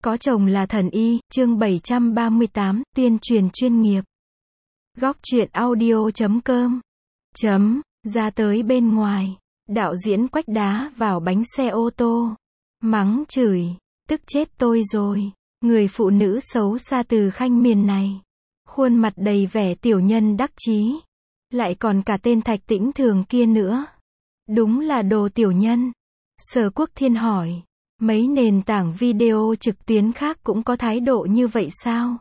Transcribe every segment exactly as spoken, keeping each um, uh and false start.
Có chồng là thần y, chương bảy trăm ba mươi tám, tuyên truyền chuyên nghiệp. Góc truyện audio chấm com. Chấm, ra tới bên ngoài. Đạo diễn Quách đá vào bánh xe ô tô. Mắng chửi, tức chết tôi rồi. Người phụ nữ xấu xa từ Khanh miền này. Khuôn mặt đầy vẻ tiểu nhân đắc chí. Lại còn cả tên Thạch Tĩnh Thường kia nữa. Đúng là đồ tiểu nhân. Sở Quốc Thiên hỏi. Mấy nền tảng video trực tuyến khác cũng có thái độ như vậy sao?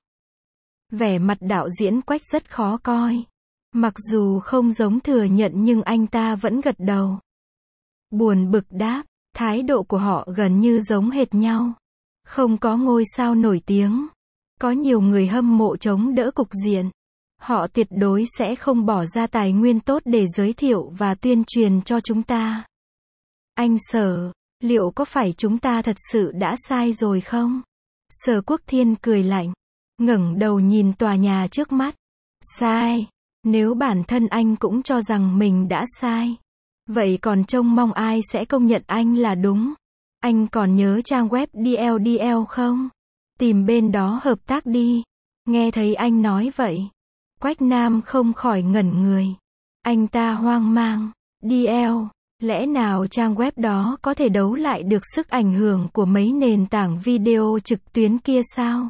Vẻ mặt đạo diễn Quách rất khó coi. Mặc dù không giống thừa nhận nhưng anh ta vẫn gật đầu. Buồn bực đáp, thái độ của họ gần như giống hệt nhau. Không có ngôi sao nổi tiếng. Có nhiều người hâm mộ chống đỡ cục diện. Họ tuyệt đối sẽ không bỏ ra tài nguyên tốt để giới thiệu và tuyên truyền cho chúng ta. Anh Sở, liệu có phải chúng ta thật sự đã sai rồi không? Sở Quốc Thiên cười lạnh, ngẩng đầu nhìn tòa nhà trước mắt. Sai? Nếu bản thân anh cũng cho rằng mình đã sai, vậy còn trông mong ai sẽ công nhận anh là đúng? Anh còn nhớ trang web đê lờ đê lờ không? Tìm bên đó hợp tác đi. Nghe thấy anh nói vậy, Quách Nam không khỏi ngẩn người. Anh ta hoang mang. đê lờ, lẽ nào trang web đó có thể đấu lại được sức ảnh hưởng của mấy nền tảng video trực tuyến kia sao?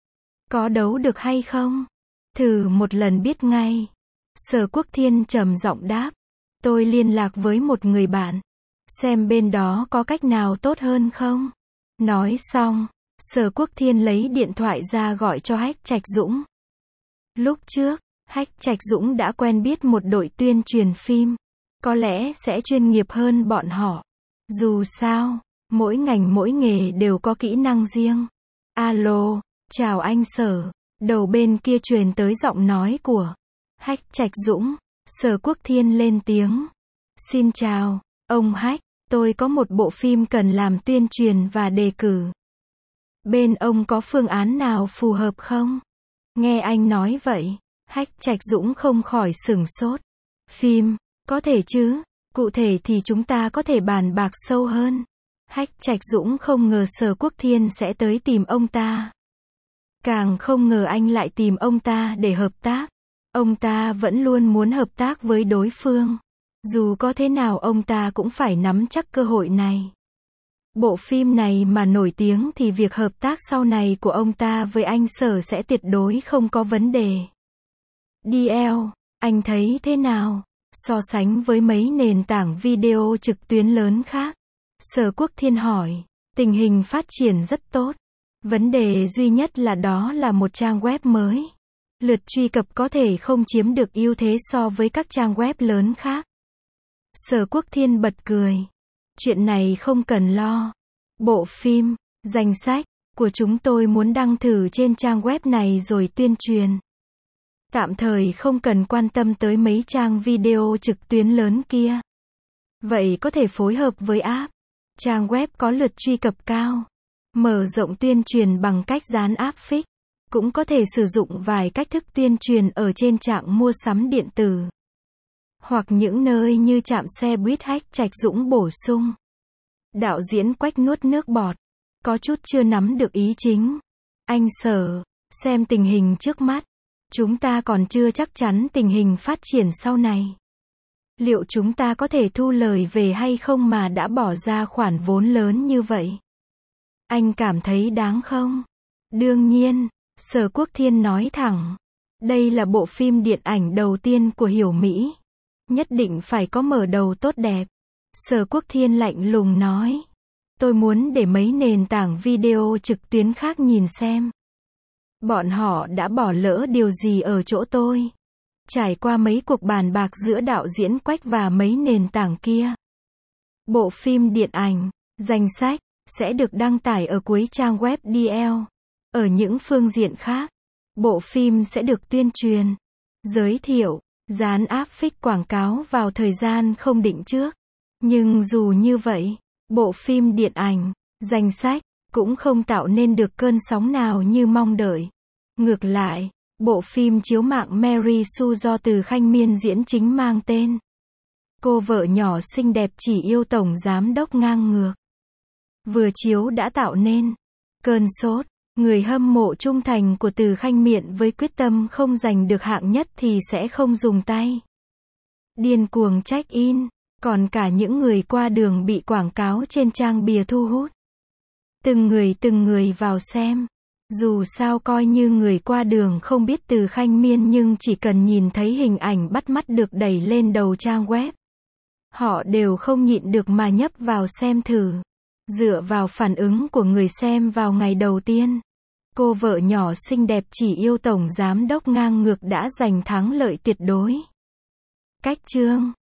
Có đấu được hay không? Thử một lần biết ngay. Sở Quốc Thiên trầm giọng đáp. Tôi liên lạc với một người bạn. Xem bên đó có cách nào tốt hơn không? Nói xong, Sở Quốc Thiên lấy điện thoại ra gọi cho Hách Trạch Dũng. Lúc trước, Hách Trạch Dũng đã quen biết một đội tuyên truyền phim. Có lẽ sẽ chuyên nghiệp hơn bọn họ. Dù sao, mỗi ngành mỗi nghề đều có kỹ năng riêng. Alo, chào anh Sở. Đầu bên kia truyền tới giọng nói của Hách Trạch Dũng. Sở Quốc Thiên lên tiếng. Xin chào, ông Hách, tôi có một bộ phim cần làm tuyên truyền và đề cử. Bên ông có phương án nào phù hợp không? Nghe anh nói vậy, Hách Trạch Dũng không khỏi sửng sốt. Phim, có thể chứ, cụ thể thì chúng ta có thể bàn bạc sâu hơn. Hách Trạch Dũng không ngờ Sở Quốc Thiên sẽ tới tìm ông ta. Càng không ngờ anh lại tìm ông ta để hợp tác. Ông ta vẫn luôn muốn hợp tác với đối phương. Dù có thế nào ông ta cũng phải nắm chắc cơ hội này. Bộ phim này mà nổi tiếng thì việc hợp tác sau này của ông ta với anh Sở sẽ tuyệt đối không có vấn đề. đê lờ, anh thấy thế nào? So sánh với mấy nền tảng video trực tuyến lớn khác. Sở Quốc Thiên hỏi. Tình hình phát triển rất tốt. Vấn đề duy nhất là đó là một trang web mới. Lượt truy cập có thể không chiếm được ưu thế so với các trang web lớn khác. Sở Quốc Thiên bật cười. Chuyện này không cần lo. Bộ phim, danh sách của chúng tôi muốn đăng thử trên trang web này rồi tuyên truyền. Tạm thời không cần quan tâm tới mấy trang video trực tuyến lớn kia. Vậy có thể phối hợp với app. Trang web có lượt truy cập cao. Mở rộng tuyên truyền bằng cách dán áp phích. Cũng có thể sử dụng vài cách thức tuyên truyền ở trên trạng mua sắm điện tử. Hoặc những nơi như trạm xe buýt. Hách Trạch Dũng bổ sung. Đạo diễn Quách nuốt nước bọt. Có chút chưa nắm được ý chính. Anh Sở, xem tình hình trước mắt. Chúng ta còn chưa chắc chắn tình hình phát triển sau này. Liệu chúng ta có thể thu lời về hay không mà đã bỏ ra khoản vốn lớn như vậy? Anh cảm thấy đáng không? Đương nhiên, Sở Quốc Thiên nói thẳng. Đây là bộ phim điện ảnh đầu tiên của Hiểu Mỹ. Nhất định phải có mở đầu tốt đẹp. Sở Quốc Thiên lạnh lùng nói. Tôi muốn để mấy nền tảng video trực tuyến khác nhìn xem. Bọn họ đã bỏ lỡ điều gì ở chỗ tôi. Trải qua mấy cuộc bàn bạc giữa đạo diễn Quách và mấy nền tảng kia. Bộ phim điện ảnh, danh sách, sẽ được đăng tải ở cuối trang web đê lờ. Ở những phương diện khác, bộ phim sẽ được tuyên truyền, giới thiệu, dán áp phích quảng cáo vào thời gian không định trước. Nhưng dù như vậy, bộ phim điện ảnh, danh sách, cũng không tạo nên được cơn sóng nào như mong đợi. Ngược lại, bộ phim chiếu mạng Mary Sue do Từ Khanh Miên diễn chính mang tên Cô vợ nhỏ xinh đẹp chỉ yêu tổng giám đốc ngang ngược. Vừa chiếu đã tạo nên Cơn sốt. Người hâm mộ trung thành của Từ Khanh Miện với quyết tâm không giành được hạng nhất thì sẽ không dùng tay. Điên cuồng check-in. Còn cả những người qua đường bị quảng cáo trên trang bìa thu hút. Từng người từng người vào xem. Dù sao coi như người qua đường không biết Từ Khanh Miên nhưng chỉ cần nhìn thấy hình ảnh bắt mắt được đẩy lên đầu trang web. Họ đều không nhịn được mà nhấp vào xem thử. Dựa vào phản ứng của người xem vào ngày đầu tiên, cô vợ nhỏ xinh đẹp chỉ yêu tổng giám đốc ngang ngược đã giành thắng lợi tuyệt đối. Cách chương